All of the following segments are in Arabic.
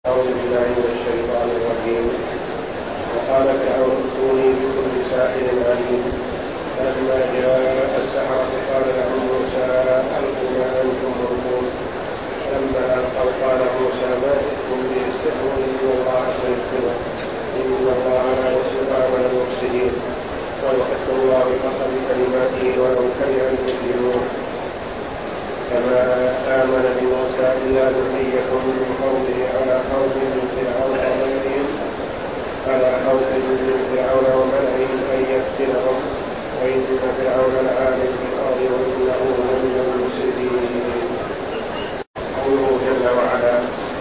أعوذ بالله من الشيطان الرجيم. وقال فرعون ائتوني بكل ساحر عليم. فلما جاء السحرة قال لهم موسى ألقوا ما أنتم ملقون. فلما ألقوا قال موسى ما جئتم به السحر إن الله سيبطله إن الله لا يصلح عمل المفسدين ويحق الله الحق بكلماته ولو كره المجرمون. كما آمن بموسى إلا ذرية من قومه على خوف من فرعون وملئهم أن يفتنهم وإن فرعون لعال في الأرض وإنه لمن المفسدين. قوله جل وعلا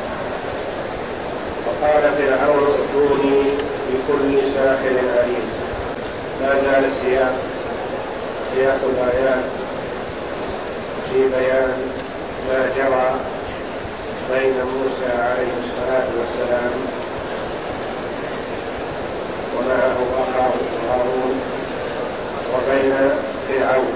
وقال فرعون ائتوني بكل ساحر عليم. لا زال سياق الآيات في بيان ما جرى بين موسى عليه الصلاة والسلام ومعه أخاه هارون وبين فرعون.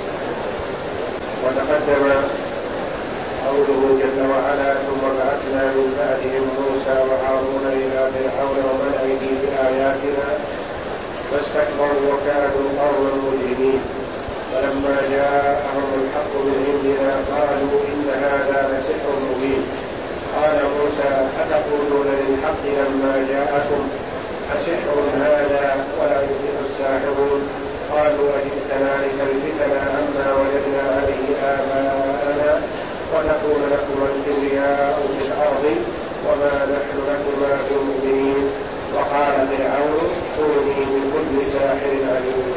وتقدم قوله جل وعلا ثم بعثنا من بعدهم موسى وهارون إلى فرعون وملئه بآياتنا فاستكبروا وكانوا قوما مجرمين. فلما جاءهم الحق من عندنا قالوا إن هذا لسحر مبين. قال موسى أتقولون للحق لما جاءكم أسحر هذا ولا يفلح الساحرون. قالوا أجئتنا لتلفتنا عما وجدنا عليه آباءنا ونكون لكما الكبرياء في الأرض وما نحن لكما بمؤمنين. وقال فرعون ائتوني بكل ساحر عليم.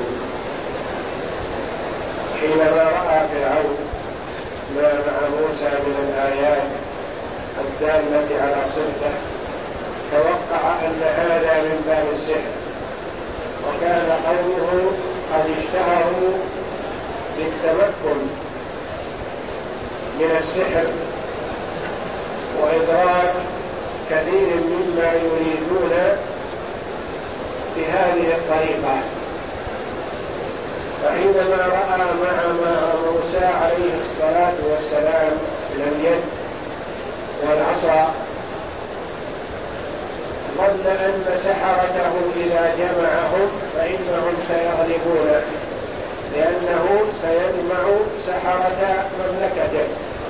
حينما رأى فرعون ما مع موسى من الآيات الدالة على صدقه توقع أن هذا من باب السحر، وكان قومه قد اشتهروا بالتمكن من السحر وإدراك كثير مما يريدون بهذه الطريقة. فحينما رأى مع موسى عليه الصلاة والسلام من اليد والعصا ظن أن سحرته إذا جمعهم فإنهم سيغلبونه، لأنه سيجمع سحرة مملكته.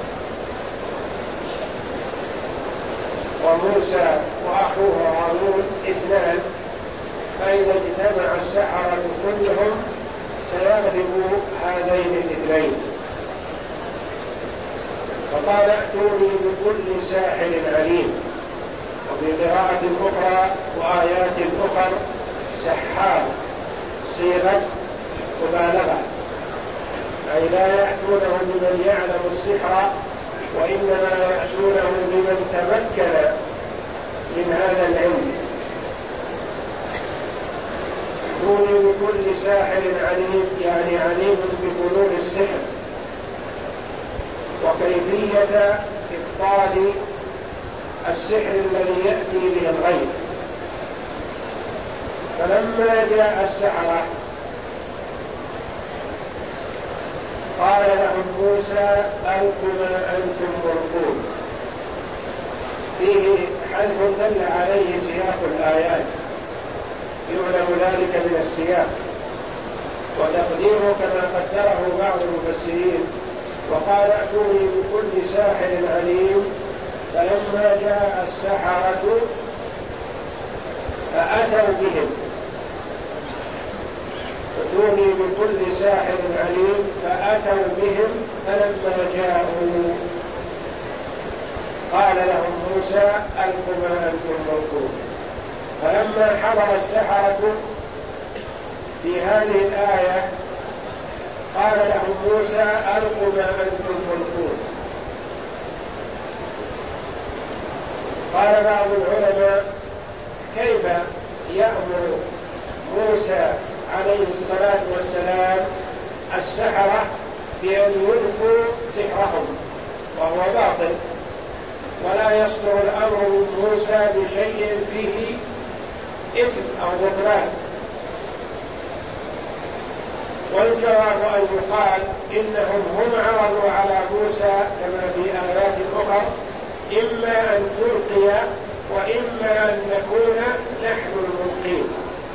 وموسى وأخوه هارون اثنان، فإذا اجتمع السحرة كلهم سيغلب هذين الاثنين. فقال ائتوني بكل ساحر عليم. وفي قراءة أخرى وآيات أخر سحار صيغة مبالغة، أي لا يأتونه بمن يعلم السحر وإنما يأتونه بمن تمكن من هذا العلم. ائتوني بكل ساحر عليم يعني عليم بفنون السحر وكيفية إبطال السحر الذي يأتي به الغيب. فلما جاء السحرة قال لهم موسى ألقوا ما أنتم ملقون. فيه حذف دل عليه سياق الآيات، يعلم ذلك من السياق، وتقديره كما قدره بعض المفسرين وقال ائتوني بكل ساحر عليم. فلما جاء السحرة فأتوا بهم. ائتوني بكل ساحر عليم فأتوا بهم. فلما جاءوا قال لهم موسى ألقوا ما أنتم ملقون. فلما حضر السحرة في هذه الآية قال لهم موسى ألقوا ما أنتم ملقون. قال بعض العلماء كيف يأمر موسى عليه الصلاة والسلام السحرة بأن يلقوا سحرهم وهو باطل، ولا يصدر الأمر من موسى بشيء فيه إثم أو بطلان. والجواب أن يقال إنهم هم عرضوا على موسى كما في آيات أخرى إما أن تلقي أن نكون نحن الملقين.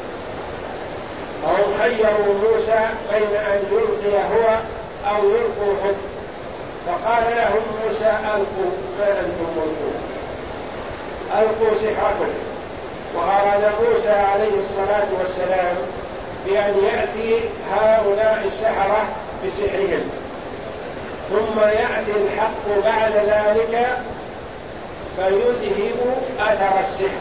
فهم خيروا موسى بين أن يلقي هو أو يلقوا هم، فقال لهم موسى ألقوا ما أنتم ملقون، ألقوا سحركم. وأراد موسى عليه الصلاة والسلام بأن يأتي هؤلاء السحرة بسحرهم، ثم يأتي الحق بعد ذلك فيذهب أثر السحر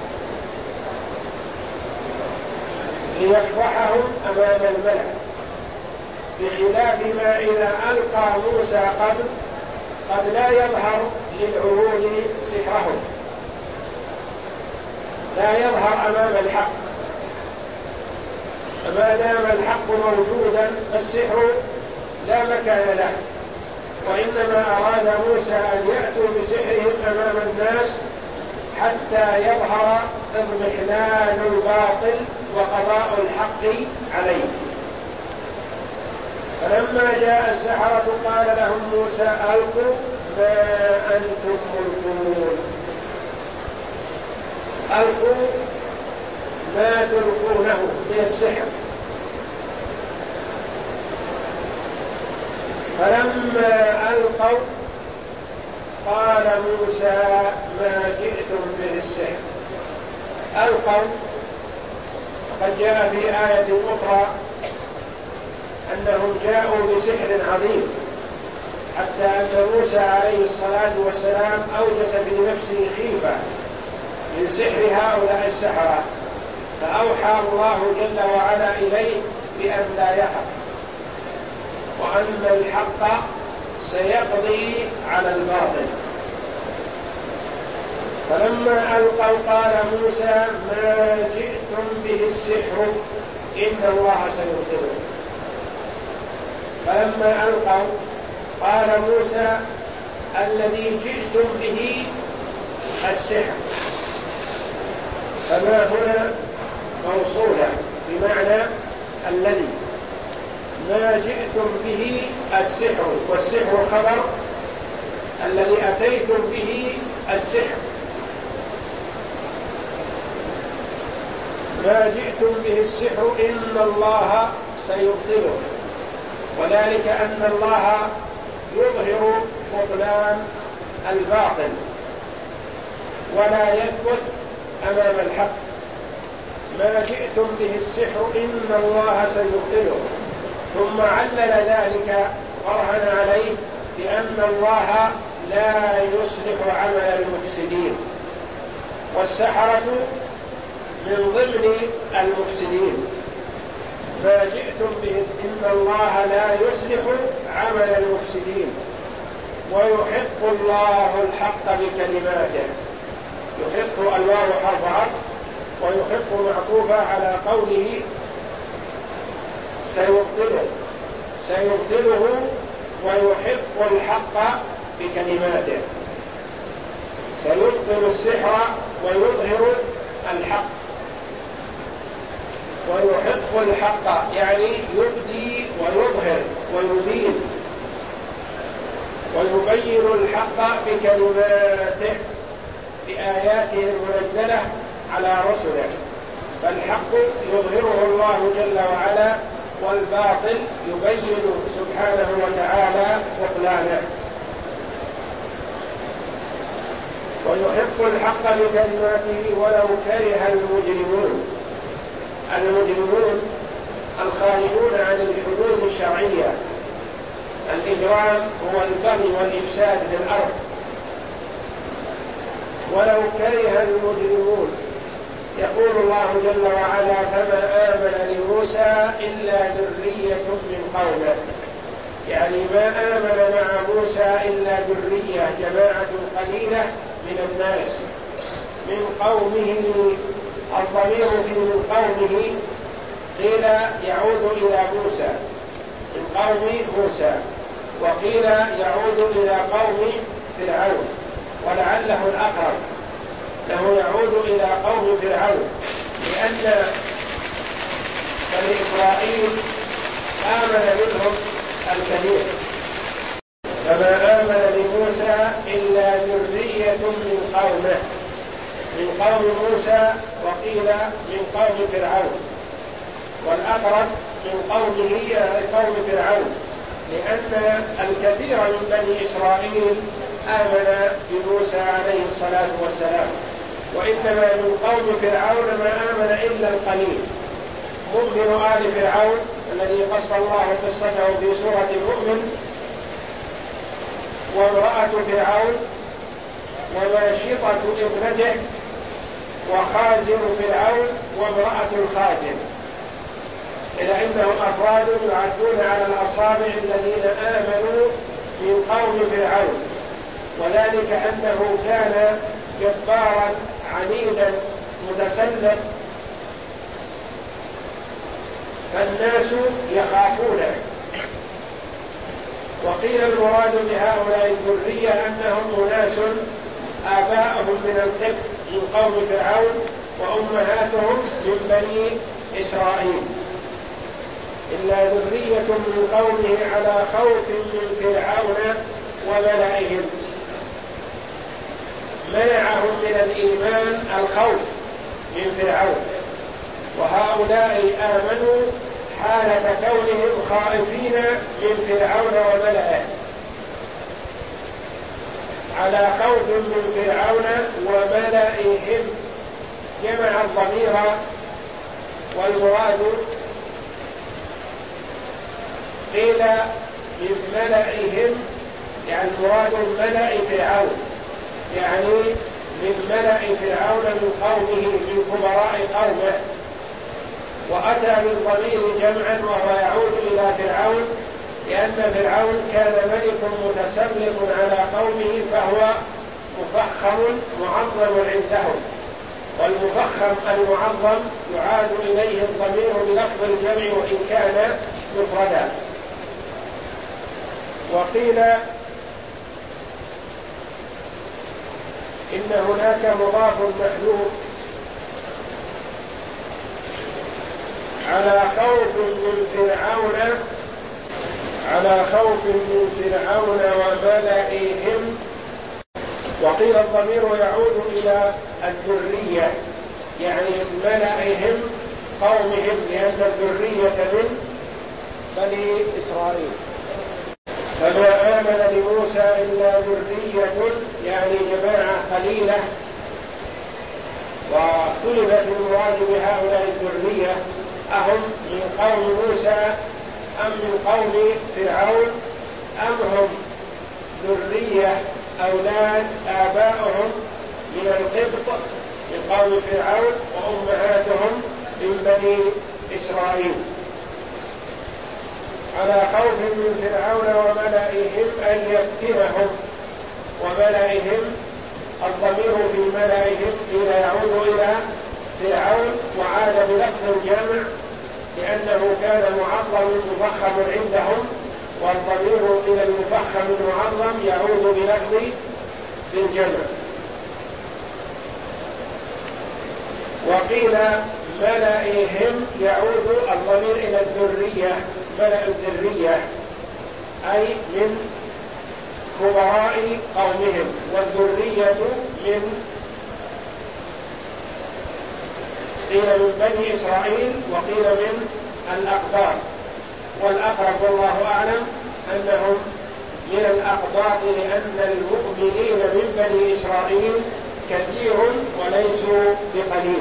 ليفضحهم أمام الملأ، بخلاف ما إذا ألقى موسى قبل قد لا يظهر للعيون سحرهم، لا يظهر أمام الحق، فما دام الحق موجودا فالسحر لا مكان له. وإنما أراد موسى أن يأتوا بسحرهم أمام الناس حتى يظهر اضمحلال الباطل وقضاء الحق عليه. فلما جاء السحرة قال لهم موسى ألقوا ما أنتم ملقون، ألقوا ما تلقونه من السحر. فلما ألقوا قال موسى ما جئتم به السحر. ألقوا، وقد جاء في آية أخرى أنهم جاءوا بسحر عظيم، حتى أن موسى عليه الصلاة والسلام أوجس في نفسه خيفة من سحر هؤلاء السحرة، فأوحى الله جل وعلا إليه بأن لا يخف، وأن الحق سيقضي على الباطل. فلما ألقوا قال موسى ما جئتم به السحر إن الله سيبطله. فلما ألقوا قال موسى الذي جئتم به السحر، فما هنا موصولة بمعنى الذي، ما جئتم به السحر، والسحر خبر الذي أتيتم به السحر. ما جئتم به السحر إن الله سيبطله، وذلك أن الله يظهر بطلان الباطل ولا يثبت أمام الحق. ما جئتم به السحر إن الله سيبطله، ثم علل ذلك برهن عليه بأن الله لا يصلح عمل المفسدين، والسحرة من ضمن المفسدين. ما جئتم به إن الله لا يصلح عمل المفسدين ويحق الله الحق بكلماته. يحق الواو حرف عطف، ويحق معطوفة على قوله سيبطله ويحق الحق بكلماته. سيبطل السحر ويظهر الحق، ويحق الحق يعني يبدي ويظهر ويبين، ويبين الحق بكلماته بآياته المنزلة على رسله. فالحق يظهره الله جل وعلا، والباطل يبين سبحانه وتعالى بطلانه. ويحق الحق بكلماته ولو كره المجرمون. المجرمون الخارجون عن الحدود الشرعية. الإجرام هو البغي والإفساد في الأرض. ولو كره المجرمون، يقول الله جل وعلا فما آمن لموسى إلا ذرية من قومه، يعني ما آمن مع موسى إلا ذرية، جماعة قليلة من الناس من قومه. الضمير في من قومه قيل يعود إلى موسى، من قوم موسى، وقيل يعود إلى قوم فرعون، ولعله الأقرب له يعود إلى قوم فرعون، لأن بني إسرائيل آمن منهم الكثير. فما آمن لموسى إلا ذرية من قومه، من من قوم موسى وقيل من قوم فرعون، والأقرب من قوم فرعون، لأن الكثير من بني إسرائيل آمن بموسى عليه الصلاة والسلام، وإنما من قوم فرعون ما آمن إلا القليل. مؤمن آل فرعون الذي قص الله قصته في سورة المؤمن، وامرأة فرعون، وماشطة ابنته، وخازن فرعون، وامرأة الخازن، إلى أنهم أفراد يعدون على الأصابع الذين آمنوا من قوم فرعون، وذلك أنه كان جبارا عنيدا متسلط، فالناس يخافونه. وقيل المراد بهؤلاء الذرية أنهم أناس آباءهم من القبط من قوم فرعون، وأمهاتهم من بني إسرائيل، إلا ذرية من قومه على خوف من فرعون وملئهم. منعهم من الإيمان الخوف من فرعون، وهؤلاء آمنوا حالة كونهم خائفين من فرعون وملئه، على خوف من فرعون وملئهم. جمع الضمير، والمراد قيل من ملئهم، يعني المراد ملأ فرعون، يعني من ملأ فرعون من قومه، من كبراء قومه. وأتى بالضمير جمعا وهو يعود إلى فرعون، لأن فرعون كان ملك متسلط على قومه، فهو مفخم معظم عندهم، والمفخم المعظم يعاد إليه الضمير بلفظ الجمع وإن كان مفردا. وقيل إن هناك مضاف محذوف على خوف من فرعون وملئهم. وقيل الضمير يعود إلى الذرية، يعني ملئهم قومهم، لأن الذرية من بني إسرائيل. فما آمن لموسى إلا ذرية، يعني جماعة قليلة. واختلف في المراد بهؤلاء الذرية، أهم من قوم موسى أم من قوم فرعون، أم هم ذرية أولاد آبائهم من القبط من قوم فرعون، وأمهاتهم من بني إسرائيل. على خوف من فرعون وملئهم أن يفتنهم، وملئهم الضمير في ملئهم قيل يعود إلى فرعون، وعاد بلفظ الجمع لأنه كان معظم مفخم عندهم، والضمير إلى المفخم المعظم يعود بلفظ الجمع. وقيل ملئهم يعود الضمير إلى الذرية، ملأ الذرية أي من كبراء قومهم، والذرية قيل من بني إسرائيل، وقيل من الأقباط، والأقرب والله أعلم أنهم من الأقباط، لأن المؤمنين من بني إسرائيل كثير وليسوا بقليل.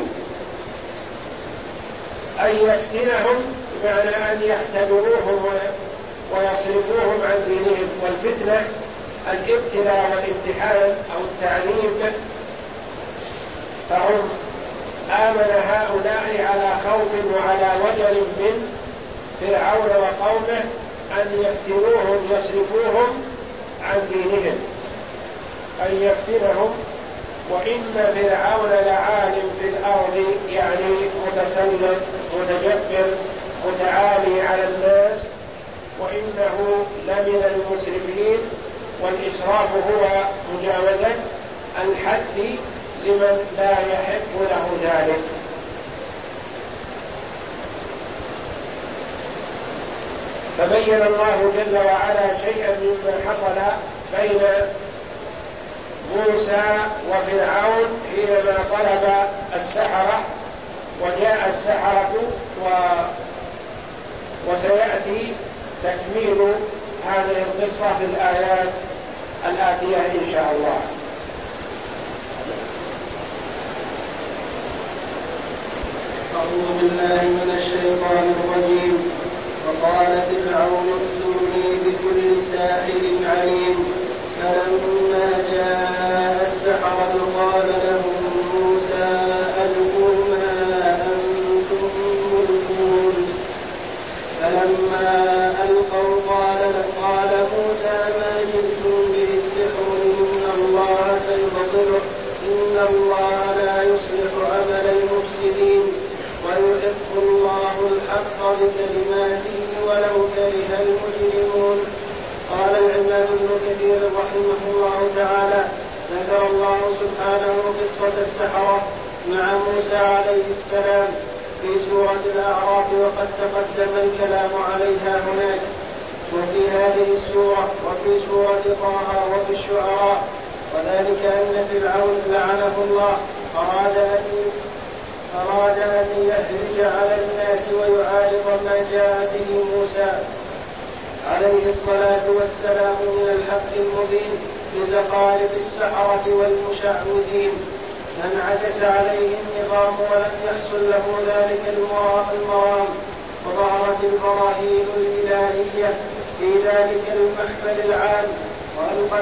أن يفتنهم بمعنى أن يختبروهم ويصرفوهم عن دينهم، والفتنة الابتلاء والامتحان أو التعليم. فهم آمن هؤلاء على خوف وعلى وجل من فرعون وقومه أن يفتنوهم يصرفوهم عن دينهم، أن يفتنهم. وإن فرعون لعالٍ في الأرض، يعني متسلط متجبر متعالي على الناس، وإنه لمن المسرفين. والإسراف هو مجاوزة الحد لمن لا يحق له ذلك. فبين الله جل وعلا شيئا مما حصل بين موسى وفرعون حينما طلب السحرة وجاء السحرة وسيأتي تكميل هذه القصة في الآيات الآتية إن شاء الله. أعوذ بالله من الشيطان الرجيم. وقال فرعون ائتوني بكل ساحر عليم. فلما جاء السحرة قال لهم موسى ألقوا ما أنتم ملقون. فلما ألقوا قال موسى ما جئتم به السحر إن الله سيبطله إن الله لا يصلح عمل المفسدين ويحق الله الحق بكلماته ولو كره المجرمون. قال العماد بن كثير رحمه الله تعالى ذكر الله سبحانه قصة السحرة مع موسى عليه السلام في سورة الأعراف وقد تقدم الكلام عليها هناك وفي هذه السورة وفي سورة طه وفي الشعراء. وذلك أن فرعون لعنه الله أراد أن يهرج على الناس ويعارض ما جاء به موسى عليه الصلاة والسلام من الحق المبين بزخارف السحرة والمشعوذين. فانعكس عليه النظام ولم يحصل له ذلك المرام وظهرت البراهين الإلهية في ذلك المحفل العام وألقي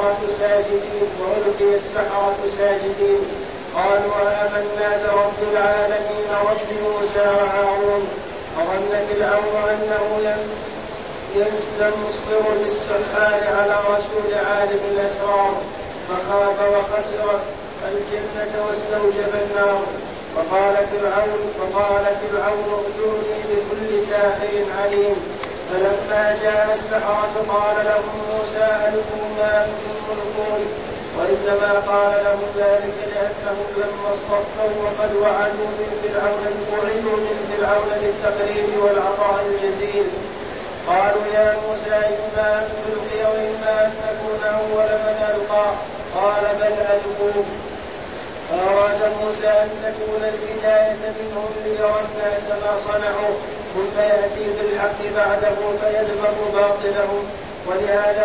السحرة ساجدين قالوا آمنا برب العالمين رب موسى وهارون. وظن فرعون أنه يستنصر بالسحار على رسول عالم الأسرار فخاف وخسر الجنة واستوجب النار. فقال فرعون ائتوني بكل ساحر عليم. فلما جاء السحرة قال لهم موسى ألقوا ما أنتم ملقون. وإنما قال لهم ذلك لأنهم لما اصطفوا وقد وعدوا من فرعون للتقريب والعطاء الجزيل قالوا يا موسى إما أن تلقي وإما أن نكون أول من ألقى قال بل ألقوا. فأراد موسى أن تكون البداية منهم ليرى الناس ما صنعوا ثم يأتي بالحق بعده فيدمغ باطلهم. ولهذا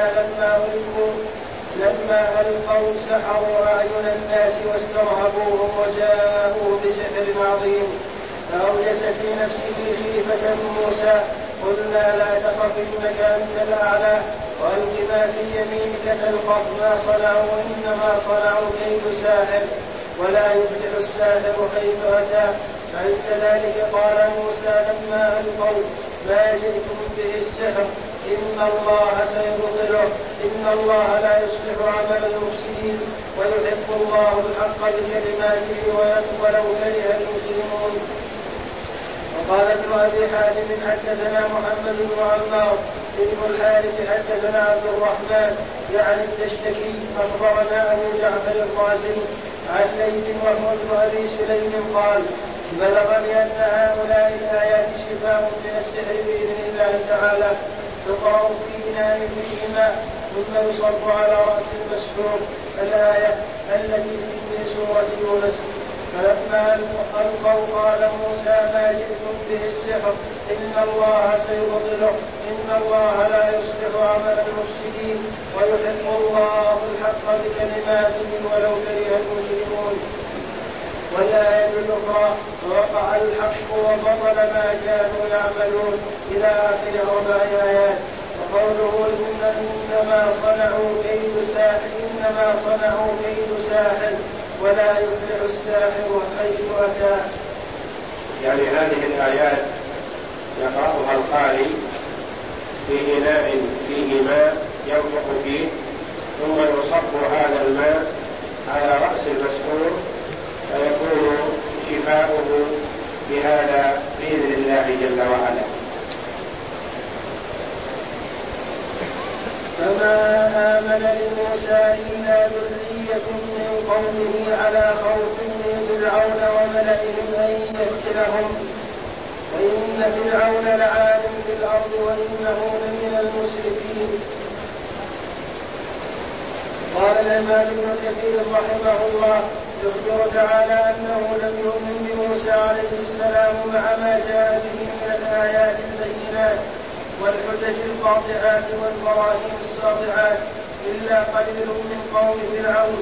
لما ألقوا سحروا أعين الناس واسترهبوهم وجاءوا بسحر عظيم. فأوجس في نفسه خيفة موسى قلنا لا تخف إنك أنت الأعلى وألق ما في يمينك تلقف ما صنعوا إنما صنعوا كيد ساحر ولا يفلح الساحر حيث أتى. فعند ذلك قال موسى لما ألقوا ما جئتم به السحر إن الله سيبطله إن الله لا يصلح عمل المفسدين ويحق الله الحق بكلماته ولو كره المجرمون. وقال ابن أبي حاتم حدثنا محمد بن عمار ابن الحارث حدثنا عبد الرحمن يعني التشتكي أخبرنا أبو جعفر الرازي عن ليث وهو ابن أبي سليم قال بلغني أن هؤلاء الآيات شفاء من السحر بإذن الله تعالى تقرأ في إناء فيه ماء ثم يصب على رأس المسحور الآية التي في سورة يونس. فلما ألقوا قال موسى ما جئتم به السحر إن الله سيبطله إن الله لا يصلح عمل المفسدين ويحق الله الحق بكلماته ولو كره المجرمون. والآية الأخرى ووقع الحق وبطل ما كانوا يعملون إلى آخر 4 آيات. وقوله إنما صنعوا كيد ساحر ولا يفلح الساحر حيث أتى. يعني هذه الآيات يقرأها القارئ في إناء فيه ماء ينفخ فيه ثم يصب هذا الماء على رأس المسحور فيكون شفاؤه بهذا بإذن الله جل وعلا. فما آمن لموسى إلا ذرية من قومه على خوف من فرعون وملئهم أن يفتنهم وإن فرعون لعال في الأرض وإنه لمن المسرفين. قال الإمام ابن كثير رحمه الله يخبر تعالى أنه لم يؤمن بموسى عليه السلام مع ما جاء به من الآيات البينات والحجج القاطعات والبراهين الساطعات إلا قليل من قوم فرعون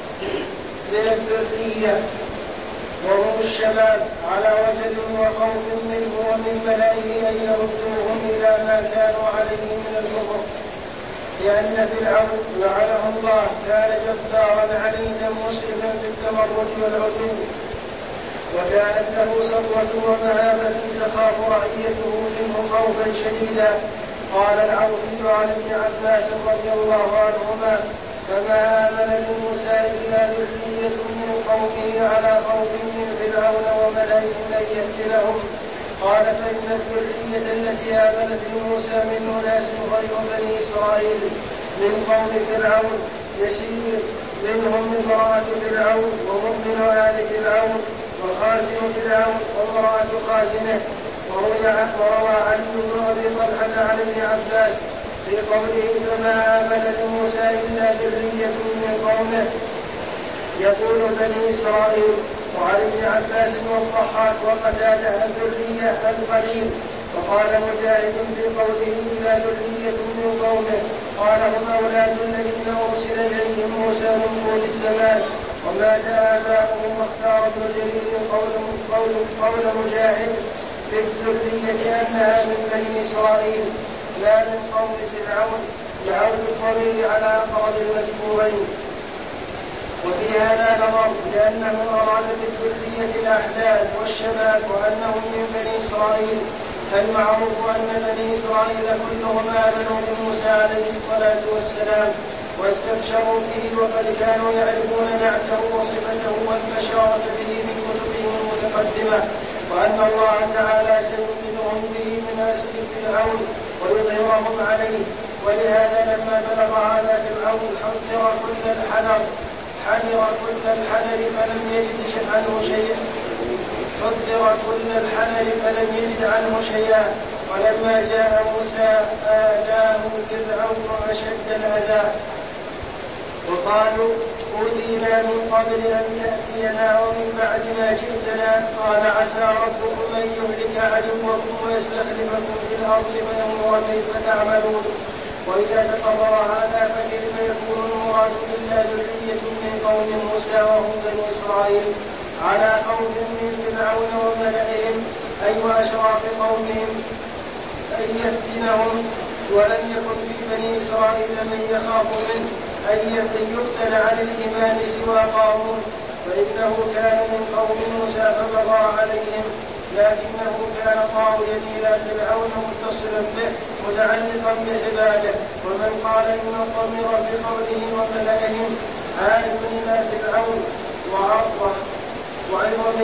من الذرية وهم الشباب على وجل وخوف منه ومن ملئه أن يردوهم إلى ما كانوا عليه من الكفر، لأن فرعون لعنه الله كان جبارا عنيدا مسرفا في التمرد والعدو، وكانت له سطوة ومهابة تخاف رعيته منه خوفا شديدا. قال العوفي عن ابن عباس رضي الله عنهما: فما آمن لموسى إلا ذرية من قومه على خوف من فرعون وملئهم أن يفتنهم. قال: فإن الذرية التي آمنت لموسى من أناس غير بني إسرائيل من قوم فرعون يسير، منهم امرأة فرعون ومؤمن آل فرعون وخازن فرعون وامرأة خازنه. وروى علي بن أبي طلحة عن ابن عباس في قوله: فما آمن لموسى إلا ذرية من قومه يقول بني إسرائيل. وعن ابن عباس والضحاك وقتادة الذرية القليل. وقال مجاهد في قوله: إلا ذرية من قومه قال: هم أولاد الذين أرسل إليهم موسى من طول الزمان. ومات آباؤهم. واختار ابن جرير قول مجاهد في الذرية أنها من بني إسرائيل لا من قوم فرعون، لعود الضمير على أقرب المذكورين. وفي هذا نظر، لأنه أراد بالذرية الأحداث والشباب وأنهم من بني إسرائيل. فالمعروف أن بني إسرائيل كلهم آمنوا بموسى عليه الصلاة والسلام واستبشروا به، وقد كانوا يعرفون نعته وصفته والبشارة به من كتبهم المتقدمة، وأن الله تعالى سينقذهم به من أسر فرعون ويظهرهم عليه. ولهذا لما بلغ هذا فرعون حذر كل الحذر فلم يجد عنه شيئا. ولما جاء موسى آذاه فرعون أشد الأذى، وقالوا: أوذينا من قبل أن تأتينا ومن بعد ما جئتنا. قال: عسى ربكم أن يهلك عدوكم ويستخلفكم في الأرض فينظر كيف تعملون. وإذا تقرر هذا فكيف يكون المراد إلا ذرية من قوم موسى وهم بنو إسرائيل على خوف من فرعون وملئهم أي وأشراف قومهم أن يفتنهم. ولم يكن في بني إسرائيل من يخاف منه أن يقتل عن الإيمان سوى قارون، فإنه كان من قوم موسى فبغى عليهم، لكنه كان طاغيا إلى فرعون متصلا به متعلقا بعباده. ومن قال إن الضمير في قوله وملئهم عائد إلى فرعون وعظم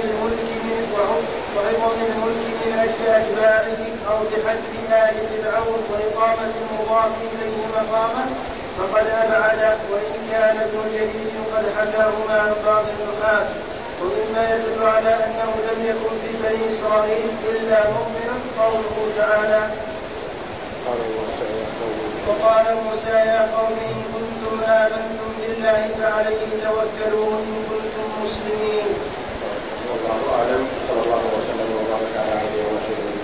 الملك من أجل أتباعه أو بحذف آل فرعون وإقامة المضاف إليه مقامه فقد أبعد، وإن كان ابن جرير قد حكاهما عن بعض النحاة. ومما يدل على أنه لم يكن في بني إسرائيل إلا مؤمن قوله تعالى: وقال موسى يا قوم إن كنتم آمنتم بالله فعليه توكلوا إن كنتم مسلمين. والله أعلم. صلى الله وسلم وبارك على عبده ورسوله